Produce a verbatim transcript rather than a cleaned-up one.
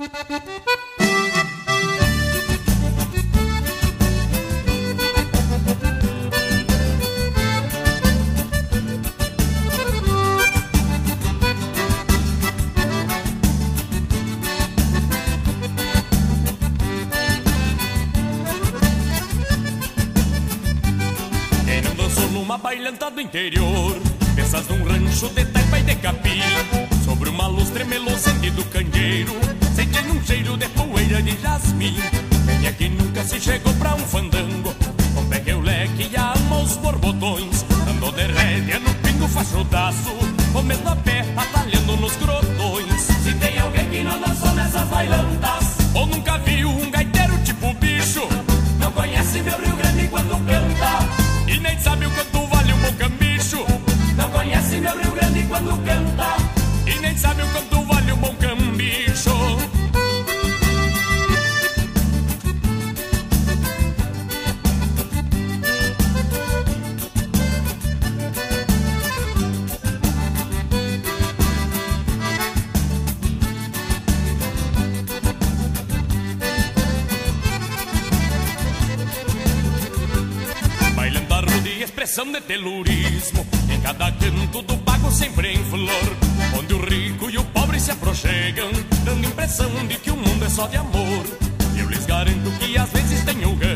Bailanta do interior, peças num rancho de taipa e de capim. Sobre uma luz tremelou sentido candeeiro, sentindo um cheiro de poeira de jasmim. Quem é que nunca se chegou pra um fandango, com pé que o leque e a alma os borbotões. Andou de rédea no pingo fachodaço, comendo a pé, atalhando nos grotões. Se tem alguém que não dançou nessas bailantas, ou nunca viu um gaiteiro tipo bicho, não conhece meu Rio Grande quando canta, e nem sabe o quanto vale um bom cambicho. Não conhece meu Rio Grande quando canta, e nem sabe o quanto vale um bom cambicho. Expressão de telurismo, em cada canto do pago sempre em flor, onde o rico e o pobre se aproxegam, dando impressão de que o mundo é só de amor. Eu lhes garanto que às vezes tenho ganho